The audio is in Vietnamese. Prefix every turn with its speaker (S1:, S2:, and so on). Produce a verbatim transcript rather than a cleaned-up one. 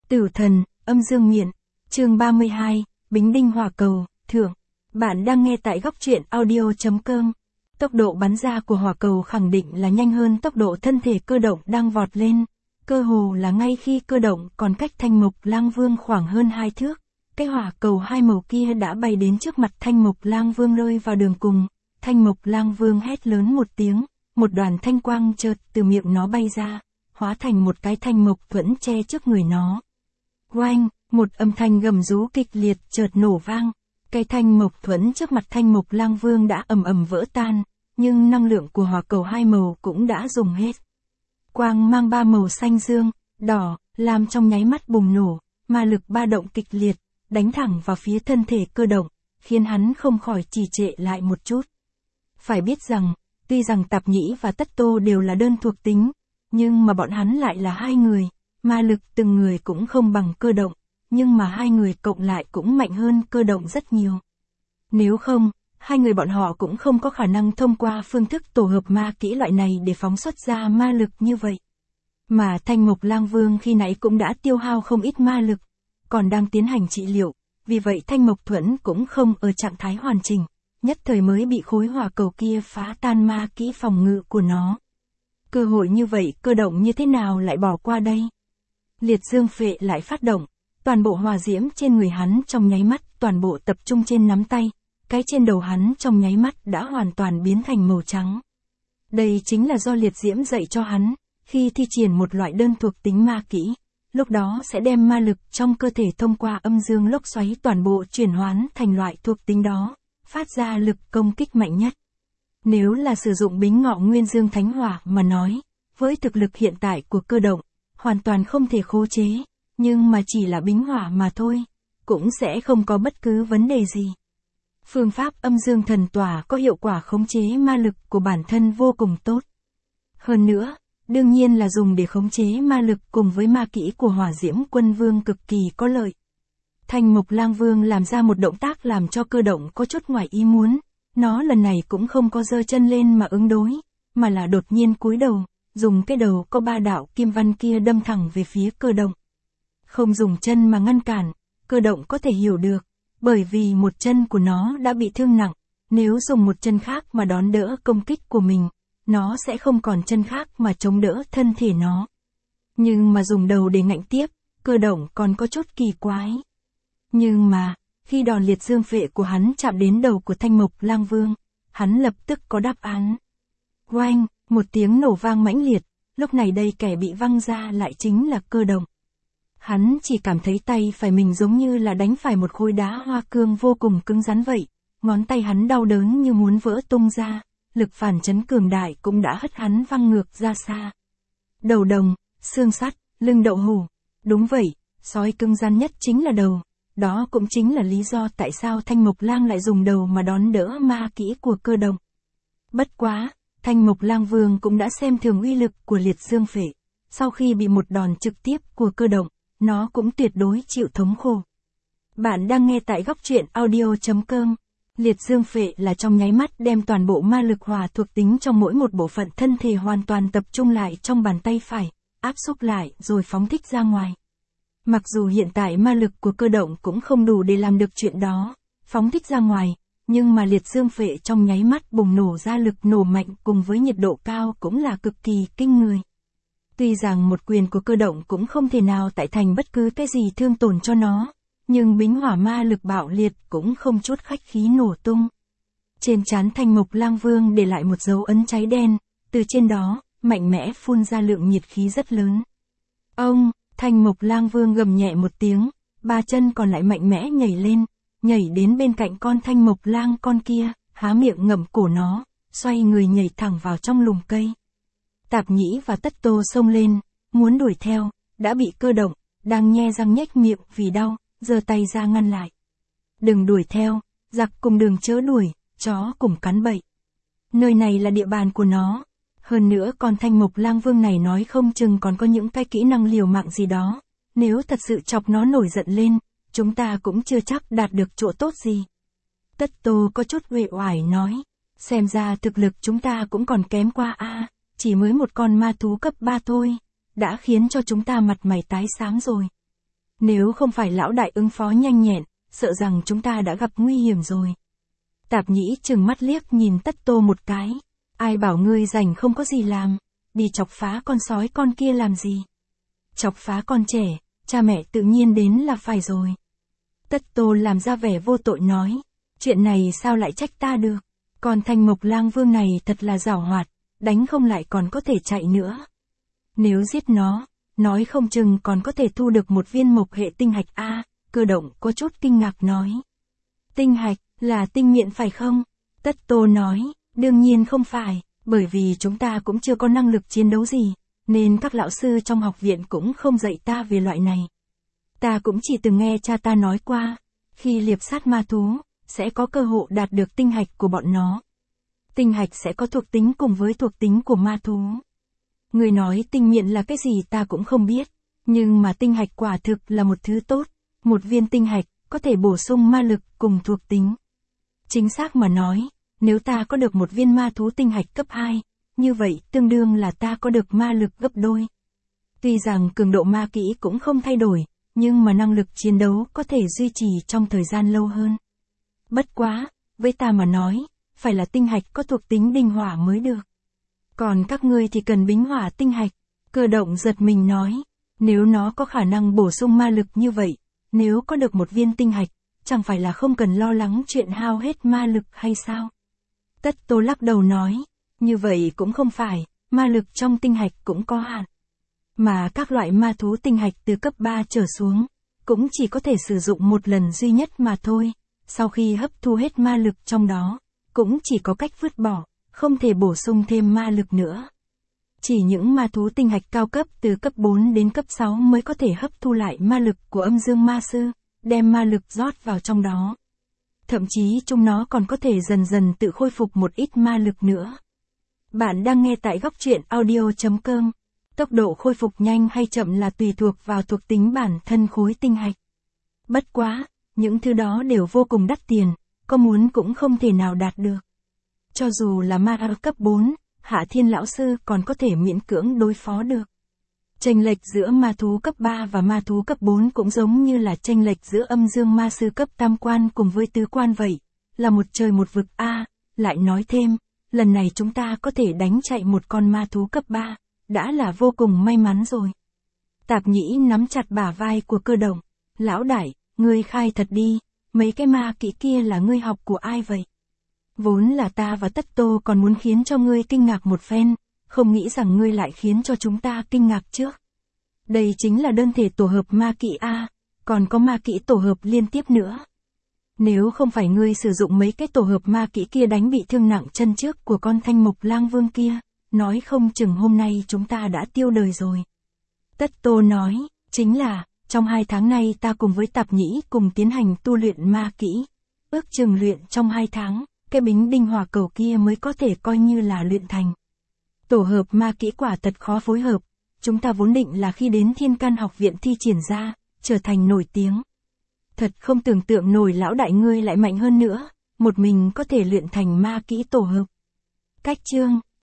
S1: Tử thần, âm dương miện, chương ba mươi hai, Bính đinh hỏa cầu, thượng. Bạn đang nghe tại góc truyện audio.com. Tốc độ bắn ra của hỏa cầu khẳng định là nhanh hơn tốc độ thân thể Cơ Động đang vọt lên. Cơ hồ là ngay khi Cơ Động còn cách Thanh Mộc Lang Vương khoảng hơn hai thước, cái hỏa cầu hai màu kia đã bay đến trước mặt Thanh Mộc Lang Vương rơi vào đường cùng. Thanh Mộc Lang Vương hét lớn một tiếng, một đoàn thanh quang chợt từ miệng nó bay ra, hóa thành một cái thanh mộc thuẫn che trước người nó. Oanh, một âm thanh gầm rú kịch liệt chợt nổ vang. Cái thanh mộc thuẫn trước mặt Thanh Mộc Lang Vương đã ầm ầm vỡ tan, nhưng năng lượng của hỏa cầu hai màu cũng đã dùng hết. Quang mang ba màu xanh dương, đỏ, làm trong nháy mắt bùng nổ, ma lực ba động kịch liệt, đánh thẳng vào phía thân thể Cơ Động, khiến hắn không khỏi trì trệ lại một chút. Phải biết rằng, tuy rằng Tạp Nhĩ và Tất Tô đều là đơn thuộc tính, nhưng mà bọn hắn lại là hai người, ma lực từng người cũng không bằng Cơ Động, nhưng mà hai người cộng lại cũng mạnh hơn Cơ Động rất nhiều. Nếu không, hai người bọn họ cũng không có khả năng thông qua phương thức tổ hợp ma kỹ loại này để phóng xuất ra ma lực như vậy. Mà Thanh Mộc Lang Vương khi nãy cũng đã tiêu hao không ít ma lực, còn đang tiến hành trị liệu, vì vậy Thanh Mộc Thuẫn cũng không ở trạng thái hoàn chỉnh, nhất thời mới bị khối hỏa cầu kia phá tan ma kỹ phòng ngự của nó. Cơ hội như vậy Cơ Động như thế nào lại bỏ qua đây? Liệt dương phệ lại phát động, toàn bộ hỏa diễm trên người hắn trong nháy mắt toàn bộ tập trung trên nắm tay, cái trên đầu hắn trong nháy mắt đã hoàn toàn biến thành màu trắng. Đây chính là do liệt diễm dạy cho hắn, khi thi triển một loại đơn thuộc tính ma kỹ, lúc đó sẽ đem ma lực trong cơ thể thông qua âm dương lốc xoáy toàn bộ chuyển hoán thành loại thuộc tính đó, phát ra lực công kích mạnh nhất. Nếu là sử dụng Bính Ngọ Nguyên Dương Thánh Hỏa mà nói, với thực lực hiện tại của Cơ Động, hoàn toàn không thể khống chế, nhưng mà chỉ là bính hỏa mà thôi, cũng sẽ không có bất cứ vấn đề gì. Phương pháp âm dương thần tỏa có hiệu quả khống chế ma lực của bản thân vô cùng tốt. Hơn nữa, đương nhiên là dùng để khống chế ma lực cùng với ma kỹ của Hỏa Diễm Quân Vương cực kỳ có lợi. Thanh Mộc Lang Vương làm ra một động tác làm cho Cơ Động có chút ngoài ý muốn, nó lần này cũng không có giơ chân lên mà ứng đối, mà là đột nhiên cúi đầu, dùng cái đầu có ba đạo kim văn kia đâm thẳng về phía Cơ Động. Không dùng chân mà ngăn cản, Cơ Động có thể hiểu được, bởi vì một chân của nó đã bị thương nặng, nếu dùng một chân khác mà đón đỡ công kích của mình, nó sẽ không còn chân khác mà chống đỡ thân thể nó. Nhưng mà dùng đầu để ngạnh tiếp, Cơ Động còn có chút kỳ quái. Nhưng mà, khi đòn liệt dương phệ của hắn chạm đến đầu của Thanh Mộc Lang Vương, hắn lập tức có đáp án. Oanh, một tiếng nổ vang mãnh liệt, lúc này đây kẻ bị văng ra lại chính là Cơ Động. Hắn chỉ cảm thấy tay phải mình giống như là đánh phải một khối đá hoa cương vô cùng cứng rắn vậy, ngón tay hắn đau đớn như muốn vỡ tung ra, lực phản chấn cường đại cũng đã hất hắn văng ngược ra xa. Đầu đồng, xương sắt, lưng đậu hủ, đúng vậy, sói cứng rắn nhất chính là đầu, đó cũng chính là lý do tại sao Thanh Mộc Lang lại dùng đầu mà đón đỡ ma kỹ của Cơ Động. Bất quá, Thanh Mộc Lang Vương cũng đã xem thường uy lực của liệt dương phệ, sau khi bị một đòn trực tiếp của Cơ Động, nó cũng tuyệt đối chịu thống khổ. Bạn đang nghe tại góc truyện audio.com. Liệt dương phệ là trong nháy mắt đem toàn bộ ma lực hỏa thuộc tính trong mỗi một bộ phận thân thể hoàn toàn tập trung lại trong bàn tay phải, áp xúc lại rồi phóng thích ra ngoài. Mặc dù hiện tại ma lực của Cơ Động cũng không đủ để làm được chuyện đó, phóng thích ra ngoài, nhưng mà liệt dương phệ trong nháy mắt bùng nổ ra lực nổ mạnh cùng với nhiệt độ cao cũng là cực kỳ kinh người. Tuy rằng một quyền của Cơ Động cũng không thể nào tạo thành bất cứ cái gì thương tổn cho nó, nhưng bính hỏa ma lực bạo liệt cũng không chút khách khí nổ tung. Trên trán Thanh Mộc Lang Vương để lại một dấu ấn cháy đen, từ trên đó, mạnh mẽ phun ra lượng nhiệt khí rất lớn. Ông, Thanh Mộc Lang Vương gầm nhẹ một tiếng, ba chân còn lại mạnh mẽ nhảy lên, nhảy đến bên cạnh con Thanh Mộc Lang con kia, há miệng ngậm cổ nó, xoay người nhảy thẳng vào trong lùm cây. Tạp Nhĩ và Tất Tô xông lên, muốn đuổi theo, đã bị Cơ Động, đang nhe răng nhếch miệng vì đau, giơ tay ra ngăn lại. Đừng đuổi theo, giặc cùng đường chớ đuổi, chó cùng cắn bậy. Nơi này là địa bàn của nó. Hơn nữa con Thanh Mộc Lang Vương này nói không chừng còn có những cái kỹ năng liều mạng gì đó. Nếu thật sự chọc nó nổi giận lên, chúng ta cũng chưa chắc đạt được chỗ tốt gì. Tất Tô có chút uể oải nói, xem ra thực lực chúng ta cũng còn kém qua a, chỉ mới một con ma thú cấp ba thôi, đã khiến cho chúng ta mặt mày tái xám rồi. Nếu không phải lão đại ứng phó nhanh nhẹn, sợ rằng chúng ta đã gặp nguy hiểm rồi. Tạp Nhĩ trừng mắt liếc nhìn Tất Tô một cái. Ai bảo ngươi rảnh không có gì làm, đi chọc phá con sói con kia làm gì? Chọc phá con trẻ, cha mẹ tự nhiên đến là phải rồi. Tất Tô làm ra vẻ vô tội nói, chuyện này sao lại trách ta được, con Thanh Mộc Lang Vương này thật là giảo hoạt, đánh không lại còn có thể chạy nữa. Nếu giết nó, nói không chừng còn có thể thu được một viên mộc hệ tinh hạch a. Cơ Động có chút kinh ngạc nói. Tinh hạch, là tinh miện phải không? Tất Tô nói, đương nhiên không phải, bởi vì chúng ta cũng chưa có năng lực chiến đấu gì, nên các lão sư trong học viện cũng không dạy ta về loại này. Ta cũng chỉ từng nghe cha ta nói qua, khi liệp sát ma thú, sẽ có cơ hội đạt được tinh hạch của bọn nó. Tinh hạch sẽ có thuộc tính cùng với thuộc tính của ma thú. Người nói tinh miện là cái gì ta cũng không biết, nhưng mà tinh hạch quả thực là một thứ tốt, một viên tinh hạch có thể bổ sung ma lực cùng thuộc tính. Chính xác mà nói, nếu ta có được một viên ma thú tinh hạch cấp hai, như vậy tương đương là ta có được ma lực gấp đôi. Tuy rằng cường độ ma kỹ cũng không thay đổi, nhưng mà năng lực chiến đấu có thể duy trì trong thời gian lâu hơn. Bất quá, với ta mà nói, phải là tinh hạch có thuộc tính đinh hỏa mới được. Còn các ngươi thì cần bính hỏa tinh hạch. Cơ Động giật mình nói, nếu nó có khả năng bổ sung ma lực như vậy, nếu có được một viên tinh hạch, chẳng phải là không cần lo lắng chuyện hao hết ma lực hay sao? Tất Tô lắc đầu nói, như vậy cũng không phải, ma lực trong tinh hạch cũng có hạn. Mà các loại ma thú tinh hạch từ cấp ba trở xuống, cũng chỉ có thể sử dụng một lần duy nhất mà thôi, sau khi hấp thu hết ma lực trong đó, cũng chỉ có cách vứt bỏ, không thể bổ sung thêm ma lực nữa. Chỉ những ma thú tinh hạch cao cấp từ cấp bốn đến cấp sáu mới có thể hấp thu lại ma lực của âm dương ma sư, đem ma lực rót vào trong đó. Thậm chí chúng nó còn có thể dần dần tự khôi phục một ít ma lực nữa. Bạn đang nghe tại góc truyện audio chấm com. Tốc độ khôi phục nhanh hay chậm là tùy thuộc vào thuộc tính bản thân khối tinh hạch. Bất quá, những thứ đó đều vô cùng đắt tiền, có muốn cũng không thể nào đạt được. Cho dù là ma R cấp bốn, Hạ Thiên lão sư còn có thể miễn cưỡng đối phó được. Chênh lệch giữa ma thú cấp ba và ma thú cấp bốn cũng giống như là chênh lệch giữa âm dương ma sư cấp tam quan cùng với tứ quan vậy, là một trời một vực a. À, lại nói thêm, lần này chúng ta có thể đánh chạy một con ma thú cấp ba, đã là vô cùng may mắn rồi. Tạp Nhĩ nắm chặt bả vai của Cơ Động, lão đại, ngươi khai thật đi, mấy cái ma kỹ kia là ngươi học của ai vậy? Vốn là ta và Tất Tô còn muốn khiến cho ngươi kinh ngạc một phen, không nghĩ rằng ngươi lại khiến cho chúng ta kinh ngạc trước. Đây chính là đơn thể tổ hợp ma kỹ A, còn có ma kỹ tổ hợp liên tiếp nữa. Nếu không phải ngươi sử dụng mấy cái tổ hợp ma kỹ kia đánh bị thương nặng chân trước của con Thanh Mộc Lang Vương kia, nói không chừng hôm nay chúng ta đã tiêu đời rồi. Tất Tô nói, chính là, trong hai tháng này ta cùng với Tạp Nhĩ cùng tiến hành tu luyện ma kỹ. Ước chừng luyện trong hai tháng, cái bính đinh hỏa cầu kia mới có thể coi như là luyện thành. Tổ hợp ma kỹ quả thật khó phối hợp, chúng ta vốn định là khi đến Thiên Can học viện thi triển ra, trở thành nổi tiếng. Thật không tưởng tượng nổi lão đại ngươi lại mạnh hơn nữa, một mình có thể luyện thành ma kỹ tổ hợp. Cách chương